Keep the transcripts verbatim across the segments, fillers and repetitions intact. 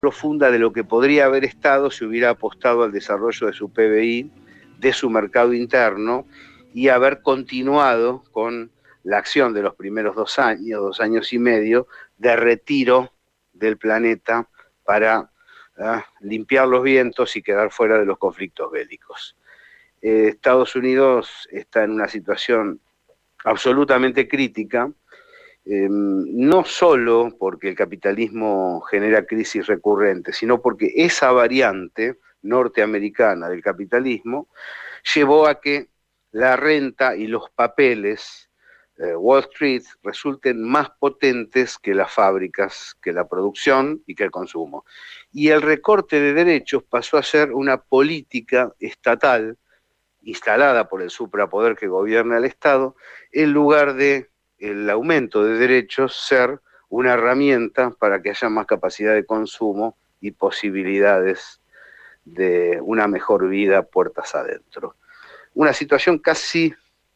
profunda de lo que podría haber estado si hubiera apostado al desarrollo de su P B I, de su mercado interno, y haber continuado con la acción de los primeros dos años, dos años y medio, de retiro del planeta para uh, limpiar los vientos y quedar fuera de los conflictos bélicos. Eh, Estados Unidos está en una situación absolutamente crítica, eh, no solo porque el capitalismo genera crisis recurrentes, sino porque esa variante norteamericana del capitalismo llevó a que la renta y los papeles, eh, Wall Street, resulten más potentes que las fábricas, que la producción y que el consumo. Y el recorte de derechos pasó a ser una política estatal instalada por el suprapoder que gobierna el Estado, en lugar de el aumento de derechos ser una herramienta para que haya más capacidad de consumo y posibilidades de una mejor vida puertas adentro. Una situación casi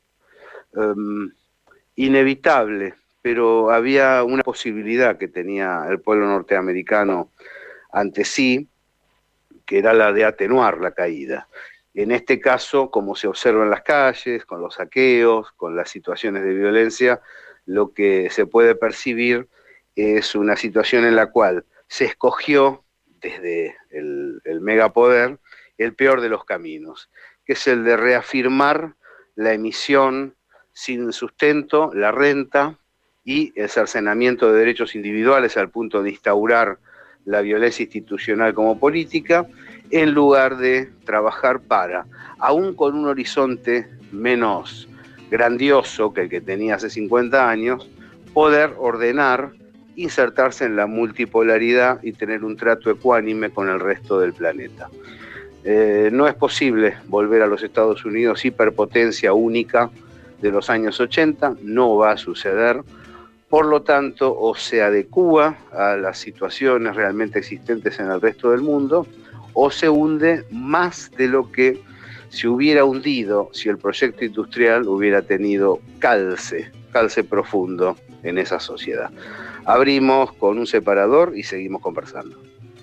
um, inevitable, pero había una posibilidad que tenía el pueblo norteamericano ante sí, que era la de atenuar la caída. En este caso, como se observa en las calles, con los saqueos, con las situaciones de violencia, lo que se puede percibir es una situación en la cual se escogió desde el, el megapoder el peor de los caminos, que es el de reafirmar la emisión sin sustento, la renta y el cercenamiento de derechos individuales al punto de instaurar la violencia institucional como política, en lugar de trabajar para, aún con un horizonte menos grandioso que el que tenía hace cincuenta años, poder ordenar, insertarse en la multipolaridad y tener un trato ecuánime con el resto del planeta. Eh, no es posible volver a los Estados Unidos hiperpotencia única de los años ochenta, no va a suceder. Por lo tanto, o se adecúa a las situaciones realmente existentes en el resto del mundo, o se hunde más de lo que se hubiera hundido si el proyecto industrial hubiera tenido calce, calce profundo en esa sociedad. Abrimos con un separador y seguimos conversando.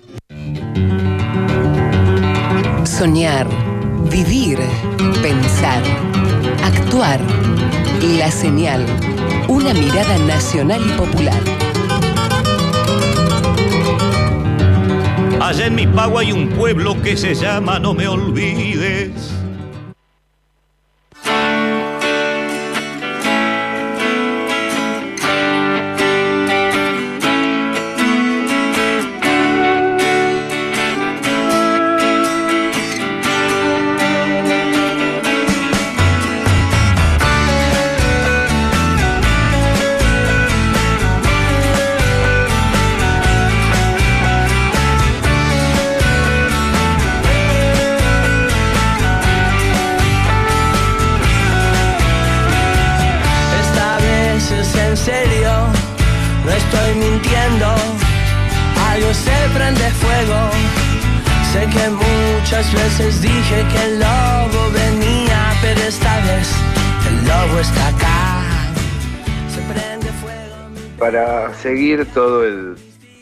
Soñar, vivir, pensar, actuar. La Señal, una mirada nacional y popular. Allá en mi pago hay un pueblo que se llama No Me Olvides. Veces dije que el lobo venía, pero esta vez el lobo está acá. Se prende fuego. Para seguir todo el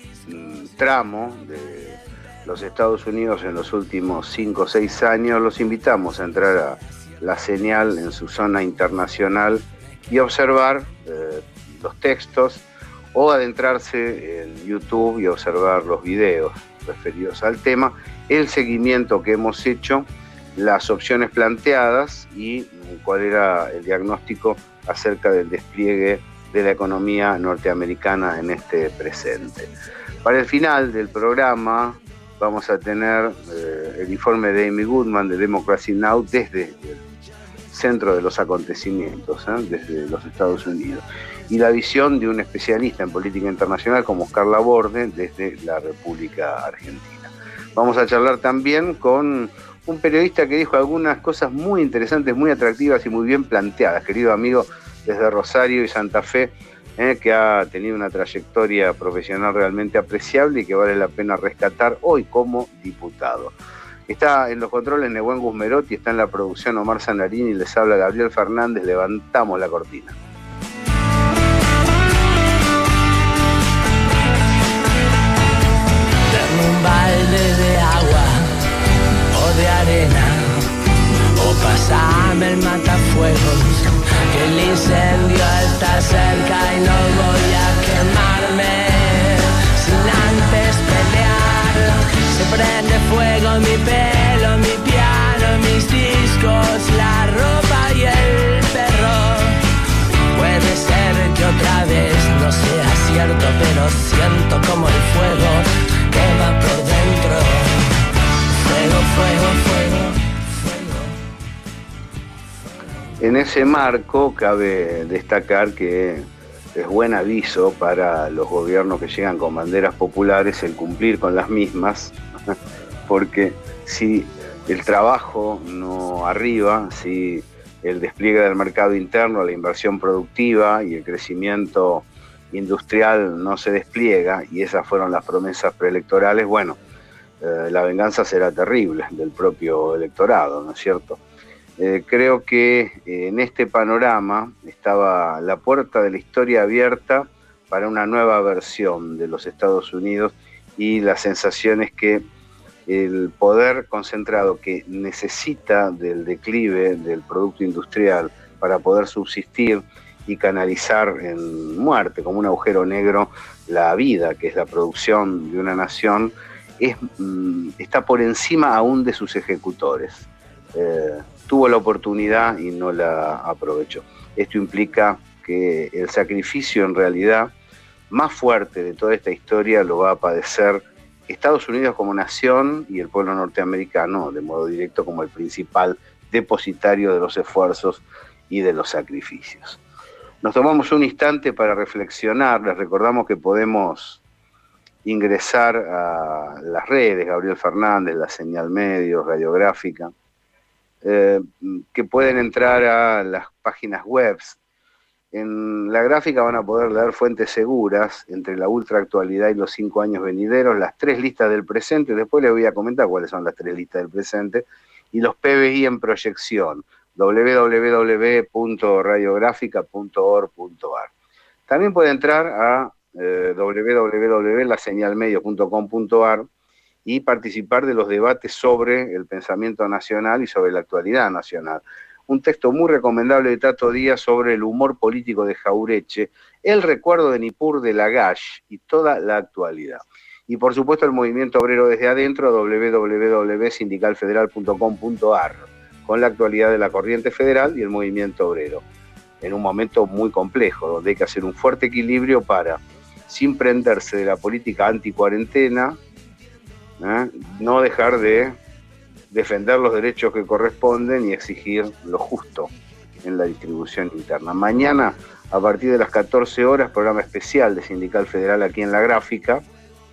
tramo de los Estados Unidos en los últimos cinco o seis años, los invitamos a entrar a La Señal en su zona internacional y observar eh, los textos o adentrarse en YouTube y observar los videos referidos al tema, el seguimiento que hemos hecho, las opciones planteadas y cuál era el diagnóstico acerca del despliegue de la economía norteamericana en este presente. Para el final del programa vamos a tener eh, el informe de Amy Goodman de Democracy Now! Desde el centro de los acontecimientos, ¿eh? desde los Estados Unidos, y la visión de un especialista en política internacional como Oscar Laborde desde la República Argentina. Vamos a charlar también con un periodista que dijo algunas cosas muy interesantes, muy atractivas y muy bien planteadas, querido amigo desde Rosario y Santa Fe, eh, que ha tenido una trayectoria profesional realmente apreciable y que vale la pena rescatar hoy como diputado. Está en los controles Nehuen Guzmerotti, está en la producción Omar Zanarini, les habla Gabriel Fernández, levantamos la cortina. Dame un Pásame el matafuegos, que el incendio está cerca y no voy a quemarme sin antes pelear. Se prende fuego mi pelo, mi piano, mis discos, la ropa y el perro. Puede ser que otra vez no sea cierto, pero siento como el fuego quema por dentro. Fuego, fuego, fuego, fuego. En ese marco cabe destacar que es buen aviso para los gobiernos que llegan con banderas populares el cumplir con las mismas, porque si el trabajo no arriba, si el despliegue del mercado interno, la inversión productiva y el crecimiento industrial no se despliega, y esas fueron las promesas preelectorales, bueno, eh, la venganza será terrible del propio electorado, ¿no es cierto? Eh, creo que eh, en este panorama estaba la puerta de la historia abierta para una nueva versión de los Estados Unidos, y la sensación es que el poder concentrado que necesita del declive del producto industrial para poder subsistir y canalizar en muerte, como un agujero negro, la vida, que es la producción de una nación, es, está por encima aún de sus ejecutores. Eh, tuvo la oportunidad y no la aprovechó. Esto implica que el sacrificio en realidad más fuerte de toda esta historia lo va a padecer Estados Unidos como nación y el pueblo norteamericano de modo directo como el principal depositario de los esfuerzos y de los sacrificios. Nos tomamos un instante para reflexionar. Les recordamos que podemos ingresar a las redes, Gabriel Fernández, la Señal Medios, Radiográfica, eh, que pueden entrar a las páginas web. En la gráfica van a poder leer fuentes seguras entre la ultraactualidad y los cinco años venideros, las tres listas del presente. Después les voy a comentar cuáles son las tres listas del presente, y los P B I en proyección, doble u doble u doble u punto radiográfica punto org punto a r. También puede entrar a eh, doble u doble u doble u punto la señal medios punto com punto a r y participar de los debates sobre el pensamiento nacional y sobre la actualidad nacional. Un texto muy recomendable de Tato Díaz sobre el humor político de Jaureche, el recuerdo de Nippur de Lagash y toda la actualidad. Y por supuesto el movimiento obrero desde adentro, doble u doble u doble u punto sindical federal punto com punto a r, con la actualidad de la corriente federal y el movimiento obrero, en un momento muy complejo, donde hay que hacer un fuerte equilibrio para, sin prenderse de la política anti-cuarentena, ¿eh? no dejar de defender los derechos que corresponden y exigir lo justo en la distribución interna. Mañana, a partir de las catorce horas, programa especial de Sindical Federal aquí en La Gráfica.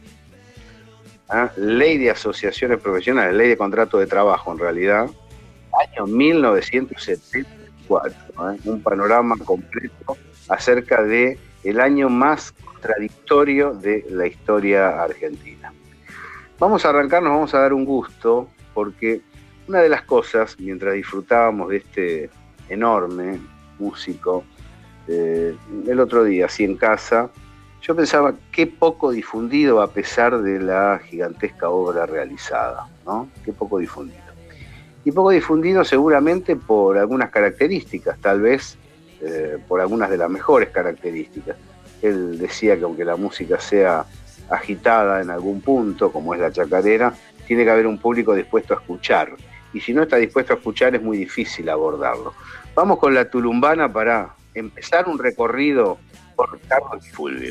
¿eh? Ley de asociaciones profesionales, ley de contrato de trabajo en realidad, año mil novecientos setenta y cuatro. ¿eh? Un panorama completo acerca de el año más contradictorio de la historia argentina. Vamos a arrancarnos, vamos a dar un gusto, porque una de las cosas, mientras disfrutábamos de este enorme músico, eh, el otro día, así en casa, yo pensaba qué poco difundido a pesar de la gigantesca obra realizada, ¿no? Qué poco difundido. Y poco difundido seguramente por algunas características, tal vez eh, por algunas de las mejores características. Él decía que aunque la música sea agitada en algún punto, como es la chacarera, tiene que haber un público dispuesto a escuchar. Y si no está dispuesto a escuchar, es muy difícil abordarlo. Vamos con la Tulumbana para empezar un recorrido por Carlos y Fulvio.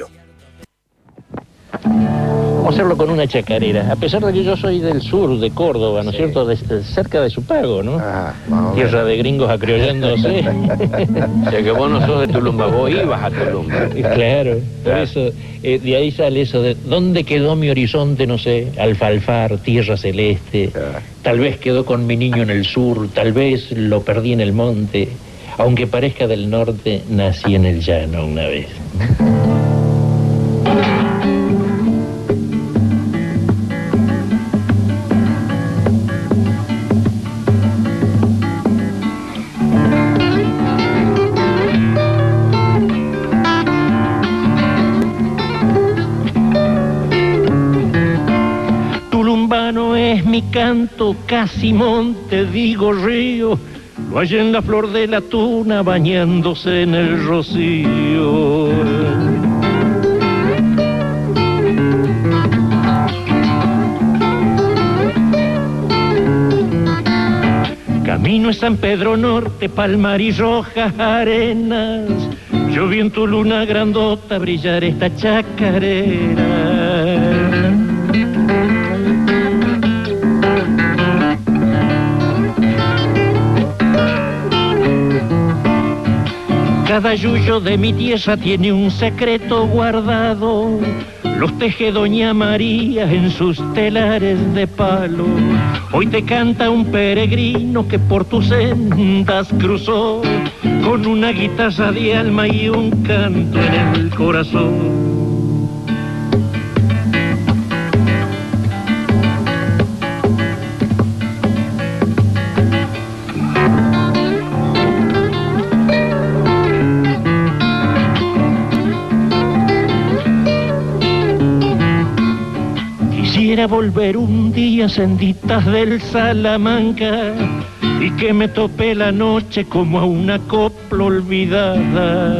Vamos a hacerlo con una chacarera, a pesar de que yo soy del sur, de Córdoba, ¿no es sí. cierto? De, de, cerca de Supago, ¿no? Ah, tierra de gringos acriollándose. O sea que vos no sos de Tulumba, vos ibas a Tulumba. Claro, por claro. eso, eh, de ahí sale eso de, ¿dónde quedó mi horizonte? No sé, alfalfar, tierra celeste. Claro. Tal vez quedó con mi niño en el sur, tal vez lo perdí en el monte. Aunque parezca del norte, nací en el llano una vez. Tulumbano es mi canto, casi monte, digo río, lo hallé en la flor de la tuna bañándose en el rocío. Camino es San Pedro Norte, Palmar y Rojas Arenas. Yo vi en tu luna grandota brillar esta chacarera. Cada yuyo de mi tierra tiene un secreto guardado. Los teje Doña María en sus telares de palo. Hoy te canta un peregrino que por tus sendas cruzó, con una guitarra de alma y un canto en el corazón. Quisiera volver un día senditas del Salamanca y que me tope la noche como a una copla olvidada.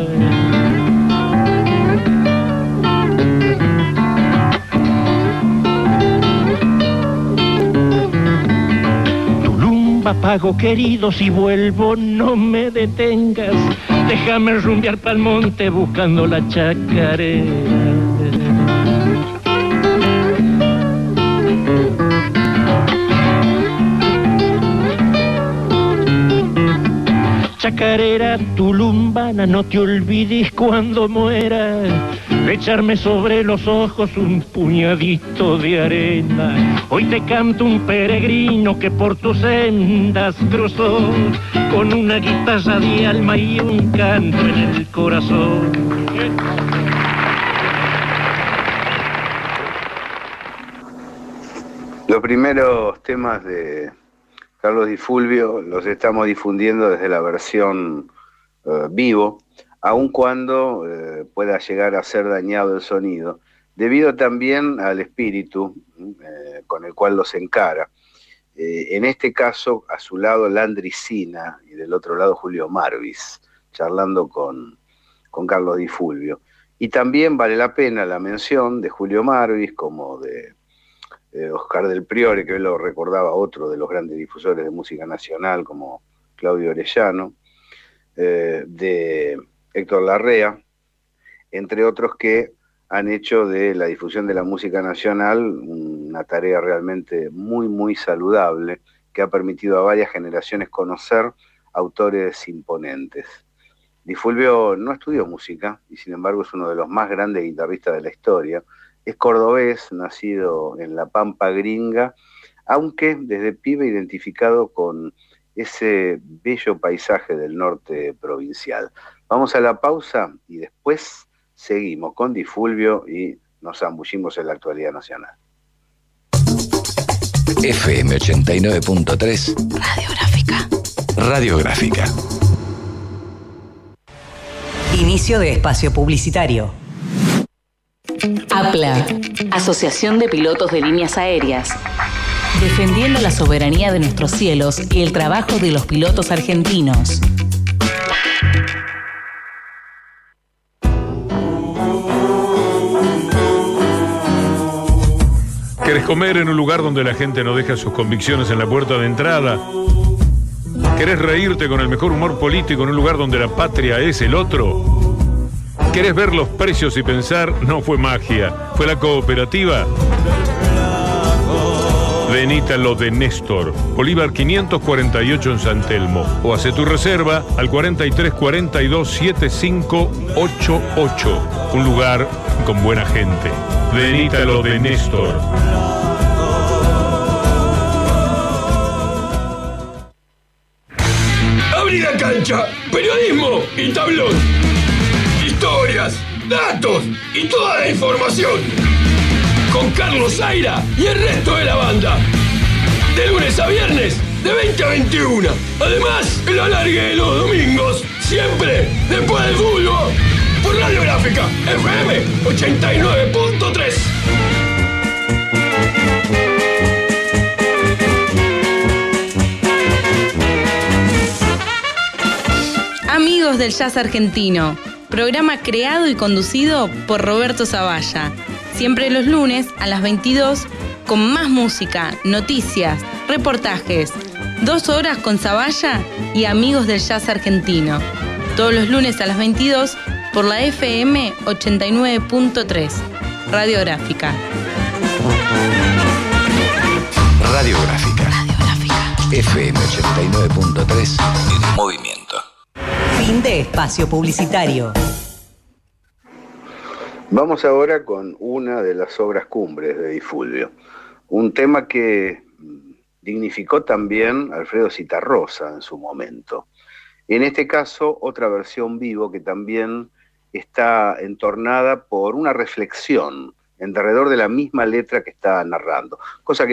Tulumba, pago querido, si vuelvo no me detengas. Déjame rumbear pa'l monte buscando la chacarera. Chacarera tulumbana, no te olvides cuando muera de echarme sobre los ojos un puñadito de arena. Hoy te canto un peregrino que por tus sendas cruzó, con una guitarra de alma y un canto en el corazón. Los primeros temas de Carlos Di Fulvio los estamos difundiendo desde la versión uh, vivo, aun cuando uh, pueda llegar a ser dañado el sonido, debido también al espíritu uh, con el cual los encara. Eh, en este caso, a su lado Landry Sina y del otro lado Julio Marvis, charlando con, con Carlos Di Fulvio. Y también vale la pena la mención de Julio Marvis como de Eh, Oscar del Priore, que lo recordaba otro de los grandes difusores de música nacional, como Claudio Orellano, eh, de Héctor Larrea, entre otros que han hecho de la difusión de la música nacional una tarea realmente muy, muy saludable, que ha permitido a varias generaciones conocer autores imponentes. Di Fulvio no estudió música, y sin embargo es uno de los más grandes guitarristas de la historia. Es cordobés, nacido en la Pampa Gringa, aunque desde pibe identificado con ese bello paisaje del norte provincial. Vamos a la pausa y después seguimos con Di Fulvio y nos zambullimos en la actualidad nacional. F M ochenta y nueve punto tres Radiográfica. Radiográfica. Inicio de espacio publicitario. APLA, Asociación de Pilotos de Líneas Aéreas. Defendiendo la soberanía de nuestros cielos y el trabajo de los pilotos argentinos. ¿Querés comer en un lugar donde la gente no deja sus convicciones en la puerta de entrada? ¿Querés reírte con el mejor humor político en un lugar donde la patria es el otro? ¿Querés ver los precios y pensar? No fue magia, fue la cooperativa. Venite a lo de Néstor, Bolívar quinientos cuarenta y ocho en San Telmo, o hace tu reserva al cuarenta y tres cuarenta y dos setenta y cinco ochenta y ocho. Un lugar con buena gente. Venite a lo de Néstor. Abrí la cancha, periodismo y tablón. Historias, datos y toda la información. Con Carlos Zaira y el resto de la banda. De lunes a viernes, de veinte a veintiuno. Además, el alargue de los domingos. Siempre después del fútbol. Por Radiográfica, F M ochenta y nueve punto tres. del Jazz Argentino, programa creado y conducido por Roberto Zavalla. Siempre los lunes a las veintidós con más música, noticias, reportajes. Dos horas con Zavalla y amigos del Jazz Argentino. Todos los lunes a las veintidós por la F M ochenta y nueve punto tres. Radiográfica. Radiográfica. Radiográfica. F M ochenta y nueve punto tres. En movimiento. Fin de espacio publicitario. Vamos ahora con una de las obras cumbres de Di Fulvio. Un tema que dignificó también Alfredo Zitarrosa en su momento. En este caso, otra versión vivo que también está entornada por una reflexión en derredor de la misma letra que está narrando, cosa que